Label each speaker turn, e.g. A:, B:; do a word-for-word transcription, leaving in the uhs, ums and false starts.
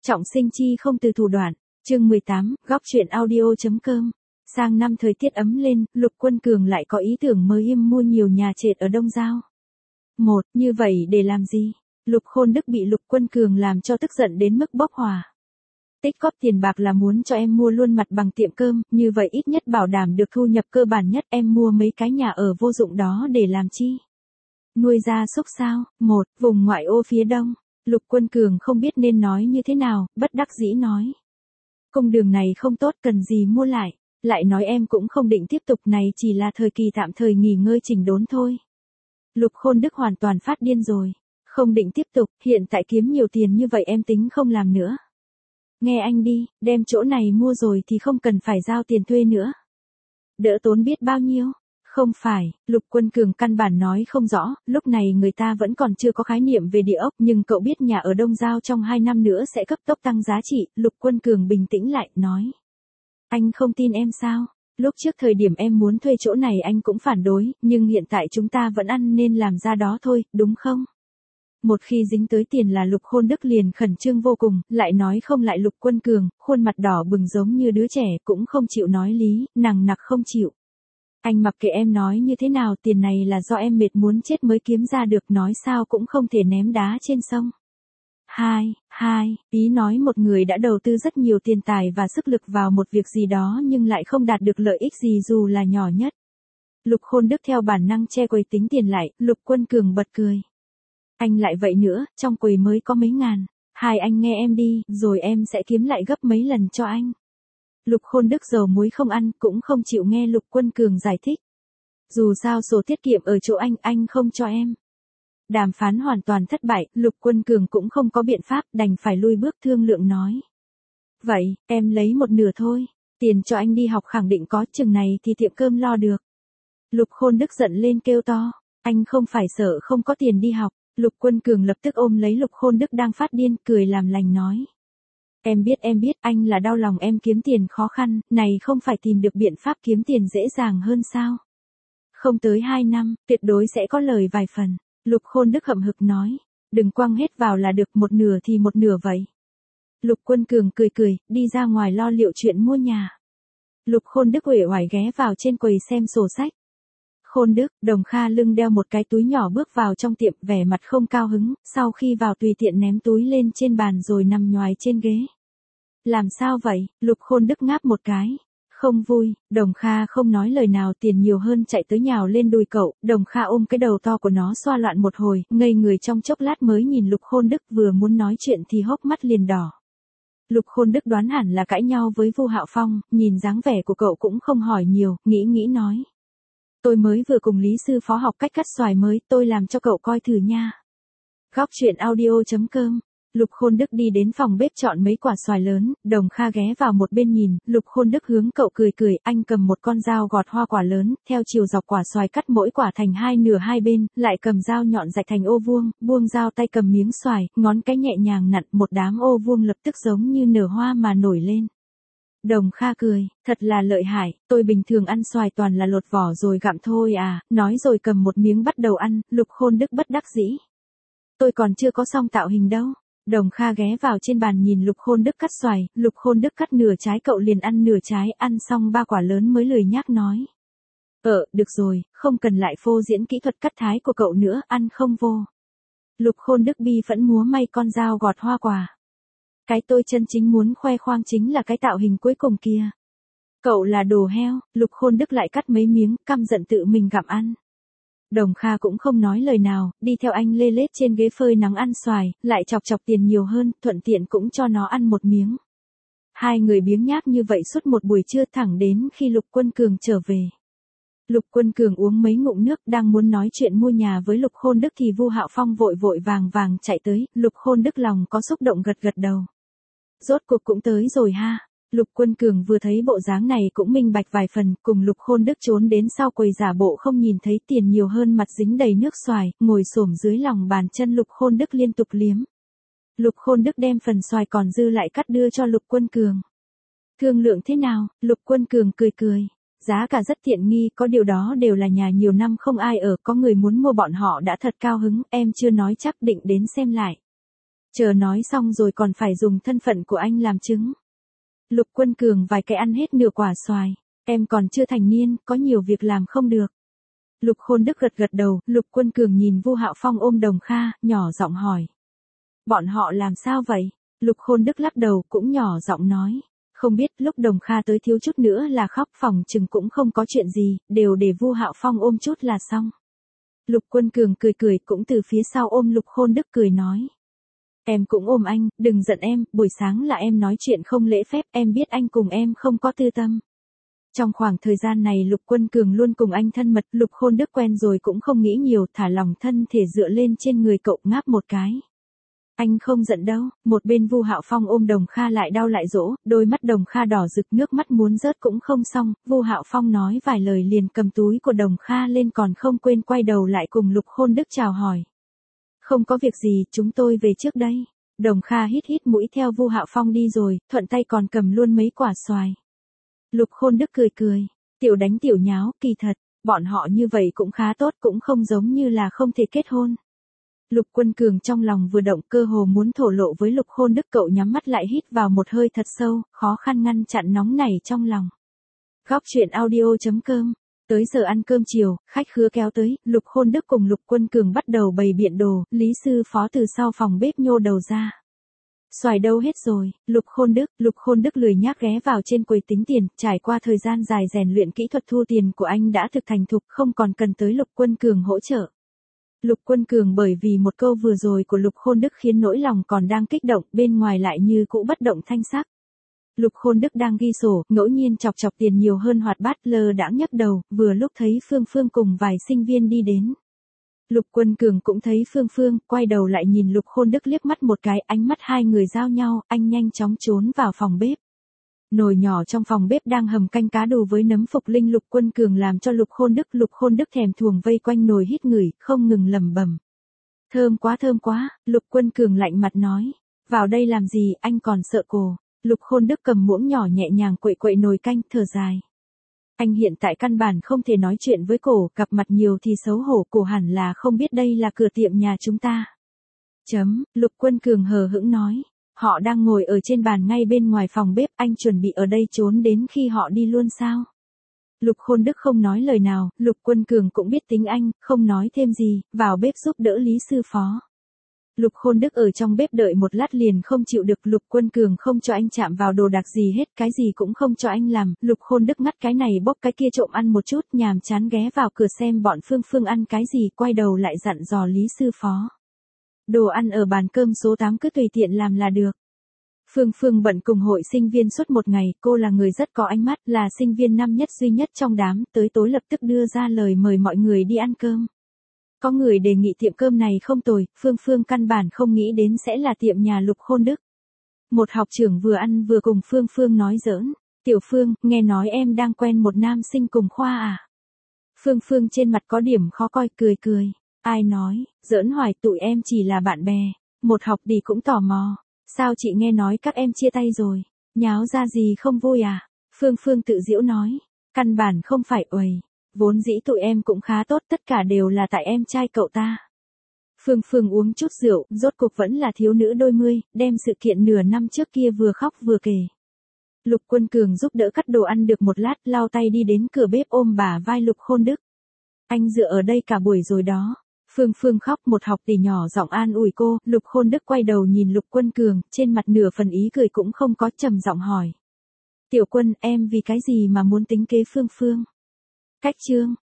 A: Trọng sinh chi không từ thủ đoạn. Chương mười tám, góc truyện audio.com. Sang năm thời tiết ấm lên, Lục Quân Cường lại có ý tưởng mới im mua nhiều nhà trệt ở Đông Giao. Một, như vậy để làm gì? Lục Khôn Đức bị Lục Quân Cường làm cho tức giận đến mức bốc hỏa. Tích góp tiền bạc là muốn cho em mua luôn mặt bằng tiệm cơm, như vậy ít nhất bảo đảm được thu nhập cơ bản nhất. Em mua mấy cái nhà ở vô dụng đó để làm chi? Nuôi gia súc sao? Một, vùng ngoại ô phía đông. Lục Quân Cường không biết nên nói như thế nào, bất đắc dĩ nói. Công đường này không tốt, cần gì mua lại. Lại nói em cũng không định tiếp tục, này chỉ là thời kỳ tạm thời nghỉ ngơi chỉnh đốn thôi. Lục Khôn Đức hoàn toàn phát điên rồi. Không định tiếp tục, hiện tại kiếm nhiều tiền như vậy em tính không làm nữa. Nghe anh đi, đem chỗ này mua rồi thì không cần phải giao tiền thuê nữa. Đỡ tốn biết bao nhiêu. Không phải, Lục Quân Cường căn bản nói không rõ, lúc này người ta vẫn còn chưa có khái niệm về địa ốc, nhưng cậu biết nhà ở Đông Giao trong hai năm nữa sẽ cấp tốc tăng giá trị. Lục Quân Cường bình tĩnh lại, nói. Anh không tin em sao? Lúc trước thời điểm em muốn thuê chỗ này anh cũng phản đối, nhưng hiện tại chúng ta vẫn ăn nên làm ra đó thôi, đúng không? Một khi dính tới tiền là Lục Khôn Đức liền khẩn trương vô cùng, lại nói không lại Lục Quân Cường, khuôn mặt đỏ bừng giống như đứa trẻ, cũng không chịu nói lý, nằng nặc không chịu. Anh mặc kệ em nói như thế nào, tiền này là do em mệt muốn chết mới kiếm ra được, nói sao cũng không thể ném đá trên sông. Hai, hai, ý nói một người đã đầu tư rất nhiều tiền tài và sức lực vào một việc gì đó nhưng lại không đạt được lợi ích gì dù là nhỏ nhất. Lục Khôn Đức theo bản năng che quầy tính tiền lại, Lục Quân Cường bật cười. Anh lại vậy nữa, trong quầy mới có mấy ngàn. Hai anh nghe em đi, rồi em sẽ kiếm lại gấp mấy lần cho anh. Lục Khôn Đức dầu muối không ăn, cũng không chịu nghe Lục Quân Cường giải thích. Dù sao sổ tiết kiệm ở chỗ anh, anh không cho em. Đàm phán hoàn toàn thất bại, Lục Quân Cường cũng không có biện pháp, đành phải lui bước thương lượng nói. Vậy, em lấy một nửa thôi, tiền cho anh đi học khẳng định có, chừng này thì tiệm cơm lo được. Lục Khôn Đức giận lên kêu to, anh không phải sợ không có tiền đi học. Lục Quân Cường lập tức ôm lấy Lục Khôn Đức đang phát điên, cười làm lành nói. Em biết em biết, anh là đau lòng em kiếm tiền khó khăn, này không phải tìm được biện pháp kiếm tiền dễ dàng hơn sao? Không tới hai năm, tuyệt đối sẽ có lời vài phần. Lục Khôn Đức hậm hực nói, đừng quăng hết vào là được, một nửa thì một nửa vậy. Lục Quân Cường cười cười, đi ra ngoài lo liệu chuyện mua nhà. Lục Khôn Đức uể oải ghé vào trên quầy xem sổ sách. Khôn Đức, Đồng Kha lưng đeo một cái túi nhỏ bước vào trong tiệm, vẻ mặt không cao hứng, sau khi vào tùy tiện ném túi lên trên bàn rồi nằm nhoài trên ghế. Làm sao vậy? Lục Khôn Đức ngáp một cái. Không vui. Đồng Kha không nói lời nào, tiền nhiều hơn chạy tới nhào lên đùi cậu, Đồng Kha ôm cái đầu to của nó xoa loạn một hồi, ngây người trong chốc lát mới nhìn Lục Khôn Đức, vừa muốn nói chuyện thì hốc mắt liền đỏ. Lục Khôn Đức đoán hẳn là cãi nhau với Vu Hạo Phong, nhìn dáng vẻ của cậu cũng không hỏi nhiều, nghĩ nghĩ nói. Tôi mới vừa cùng Lý sư phó học cách cắt xoài mới, tôi làm cho cậu coi thử nha. Góc truyện audio.com. Lục Khôn Đức đi đến phòng bếp chọn mấy quả xoài lớn, Đồng Kha ghé vào một bên nhìn, Lục Khôn Đức hướng cậu cười cười, anh cầm một con dao gọt hoa quả lớn, theo chiều dọc quả xoài cắt mỗi quả thành hai nửa hai bên, lại cầm dao nhọn rạch thành ô vuông, buông dao tay cầm miếng xoài, ngón cái nhẹ nhàng nặn, một đám ô vuông lập tức giống như nở hoa mà nổi lên. Đồng Kha cười, thật là lợi hại, tôi bình thường ăn xoài toàn là lột vỏ rồi gặm thôi à, nói rồi cầm một miếng bắt đầu ăn, Lục Khôn Đức bất đắc dĩ. Tôi còn chưa có xong tạo hình đâu. Đồng Kha ghé vào trên bàn nhìn Lục Khôn Đức cắt xoài, Lục Khôn Đức cắt nửa trái cậu liền ăn nửa trái, ăn xong ba quả lớn mới lười nhác nói. Ờ, được rồi, không cần lại phô diễn kỹ thuật cắt thái của cậu nữa, ăn không vô. Lục Khôn Đức bi phẫn múa may con dao gọt hoa quả. Cái tôi chân chính muốn khoe khoang chính là cái tạo hình cuối cùng kia. Cậu là đồ heo, Lục Khôn Đức lại cắt mấy miếng, căm giận tự mình gặm ăn. Đồng Kha cũng không nói lời nào, đi theo anh lê lết trên ghế phơi nắng ăn xoài, lại chọc chọc tiền nhiều hơn, thuận tiện cũng cho nó ăn một miếng. Hai người biếng nhác như vậy suốt một buổi trưa thẳng đến khi Lục Quân Cường trở về. Lục Quân Cường uống mấy ngụm nước, đang muốn nói chuyện mua nhà với Lục Khôn Đức thì Vu Hạo Phong vội vội vàng vàng chạy tới, Lục Khôn Đức lòng có xúc động gật gật đầu. Rốt cuộc cũng tới rồi ha. Lục Quân Cường vừa thấy bộ dáng này cũng minh bạch vài phần, cùng Lục Khôn Đức trốn đến sau quầy giả bộ không nhìn thấy tiền nhiều hơn, mặt dính đầy nước xoài, ngồi xổm dưới lòng bàn chân Lục Khôn Đức liên tục liếm. Lục Khôn Đức đem phần xoài còn dư lại cắt đưa cho Lục Quân Cường. Thương lượng thế nào? Lục Quân Cường cười cười. Giá cả rất tiện nghi, có điều đó đều là nhà nhiều năm không ai ở, có người muốn mua bọn họ đã thật cao hứng, em chưa nói chắc định đến xem lại. Chờ nói xong rồi còn phải dùng thân phận của anh làm chứng. Lục Quân Cường vài cái ăn hết nửa quả xoài. Em còn chưa thành niên, có nhiều việc làm không được. Lục Khôn Đức gật gật đầu, Lục Quân Cường nhìn Vu Hạo Phong ôm Đồng Kha, nhỏ giọng hỏi. Bọn họ làm sao vậy? Lục Khôn Đức lắc đầu cũng nhỏ giọng nói. Không biết, lúc Đồng Kha tới thiếu chút nữa là khóc, phòng chừng cũng không có chuyện gì, đều để Vu Hạo Phong ôm chút là xong. Lục Quân Cường cười cười cũng từ phía sau ôm Lục Khôn Đức cười nói. Em cũng ôm anh, đừng giận em, buổi sáng là em nói chuyện không lễ phép, em biết anh cùng em không có tư tâm. Trong khoảng thời gian này Lục Quân Cường luôn cùng anh thân mật, Lục Khôn Đức quen rồi cũng không nghĩ nhiều, thả lòng thân thể dựa lên trên người cậu ngáp một cái. Anh không giận đâu, một bên Vu Hạo Phong ôm Đồng Kha lại đau lại dỗ, đôi mắt Đồng Kha đỏ rực nước mắt muốn rớt cũng không xong, Vu Hạo Phong nói vài lời liền cầm túi của Đồng Kha lên còn không quên quay đầu lại cùng Lục Khôn Đức chào hỏi. Không có việc gì, chúng tôi về trước đây. Đồng Kha hít hít mũi theo Vu Hạo Phong đi rồi, thuận tay còn cầm luôn mấy quả xoài. Lục Khôn Đức cười cười, tiểu đánh tiểu nháo, kỳ thật, bọn họ như vậy cũng khá tốt, cũng không giống như là không thể kết hôn. Lục Quân Cường trong lòng vừa động, cơ hồ muốn thổ lộ với Lục Khôn Đức, cậu nhắm mắt lại hít vào một hơi thật sâu, khó khăn ngăn chặn nóng nảy trong lòng. Góc truyện audio chấm com. Tới giờ ăn cơm chiều, khách khứa kéo tới, Lục Khôn Đức cùng Lục Quân Cường bắt đầu bày biện đồ, Lý sư phó từ sau phòng bếp nhô đầu ra. Xoài đâu hết rồi, Lục Khôn Đức, Lục Khôn Đức lười nhác ghé vào trên quầy tính tiền, trải qua thời gian dài rèn luyện kỹ thuật thu tiền của anh đã thực thành thục, không còn cần tới Lục Quân Cường hỗ trợ. Lục Quân Cường bởi vì một câu vừa rồi của Lục Khôn Đức khiến nỗi lòng còn đang kích động, bên ngoài lại như cũ bất động thanh sắc. Lục Khôn Đức đang ghi sổ, ngẫu nhiên chọc chọc tiền nhiều hơn hoạt bát, lơ đãng nhấc đầu, vừa lúc thấy Phương Phương cùng vài sinh viên đi đến. Lục Quân Cường cũng thấy Phương Phương, quay đầu lại nhìn Lục Khôn Đức liếc mắt một cái, ánh mắt hai người giao nhau, anh nhanh chóng trốn vào phòng bếp. Nồi nhỏ trong phòng bếp đang hầm canh cá đù với nấm phục linh, Lục Quân Cường làm cho Lục Khôn Đức, Lục Khôn Đức thèm thuồng vây quanh nồi hít ngửi, không ngừng lẩm bẩm. Thơm quá thơm quá, Lục Quân Cường lạnh mặt nói. Vào đây làm gì, anh còn sợ cổ. Lục Khôn Đức cầm muỗng nhỏ nhẹ nhàng quậy quậy nồi canh, thở dài. Anh hiện tại căn bản không thể nói chuyện với cổ, gặp mặt nhiều thì xấu hổ, cổ hẳn là không biết đây là cửa tiệm nhà chúng ta. Chấm, Lục Quân Cường hờ hững nói. Họ đang ngồi ở trên bàn ngay bên ngoài phòng bếp, anh chuẩn bị ở đây trốn đến khi họ đi luôn sao? Lục Khôn Đức không nói lời nào, Lục Quân Cường cũng biết tính anh, không nói thêm gì, vào bếp giúp đỡ Lý sư phó. Lục Khôn Đức ở trong bếp đợi một lát liền không chịu được, Lục Quân Cường không cho anh chạm vào đồ đạc gì hết, cái gì cũng không cho anh làm, Lục Khôn Đức ngắt cái này bóp cái kia trộm ăn một chút, nhàm chán ghé vào cửa xem bọn Phương Phương ăn cái gì, quay đầu lại dặn dò Lý sư phó. Đồ ăn ở bàn cơm số tám cứ tùy tiện làm là được. Phương Phương bận cùng hội sinh viên suốt một ngày, cô là người rất có ánh mắt, là sinh viên năm nhất duy nhất trong đám, tới tối lập tức đưa ra lời mời mọi người đi ăn cơm. Có người đề nghị tiệm cơm này không tồi, Phương Phương căn bản không nghĩ đến sẽ là tiệm nhà Lục Khôn Đức. Một học trưởng vừa ăn vừa cùng Phương Phương nói giỡn. Tiểu Phương, nghe nói em đang quen một nam sinh cùng khoa à? Phương Phương trên mặt có điểm khó coi, cười cười. Ai nói, giỡn hoài, tụi em chỉ là bạn bè. Một học đi cũng tò mò. Sao chị nghe nói các em chia tay rồi? Nháo ra gì không vui à? Phương Phương tự giễu nói. Căn bản không phải uầy. Vốn dĩ tụi em cũng khá tốt, tất cả đều là tại em trai cậu ta. Phương Phương uống chút rượu, rốt cuộc vẫn là thiếu nữ đôi mươi, đem sự kiện nửa năm trước kia vừa khóc vừa kể. Lục Quân Cường giúp đỡ cắt đồ ăn được một lát, lau tay đi đến cửa bếp ôm bả vai Lục Khôn Đức. Anh dựa ở đây cả buổi rồi đó. Phương Phương khóc, một học tỷ nhỏ giọng an ủi cô, Lục Khôn Đức quay đầu nhìn Lục Quân Cường, trên mặt nửa phần ý cười cũng không có, trầm giọng hỏi. Tiểu Quân, em vì cái gì mà muốn tính kế Phương Phương? Cách chương.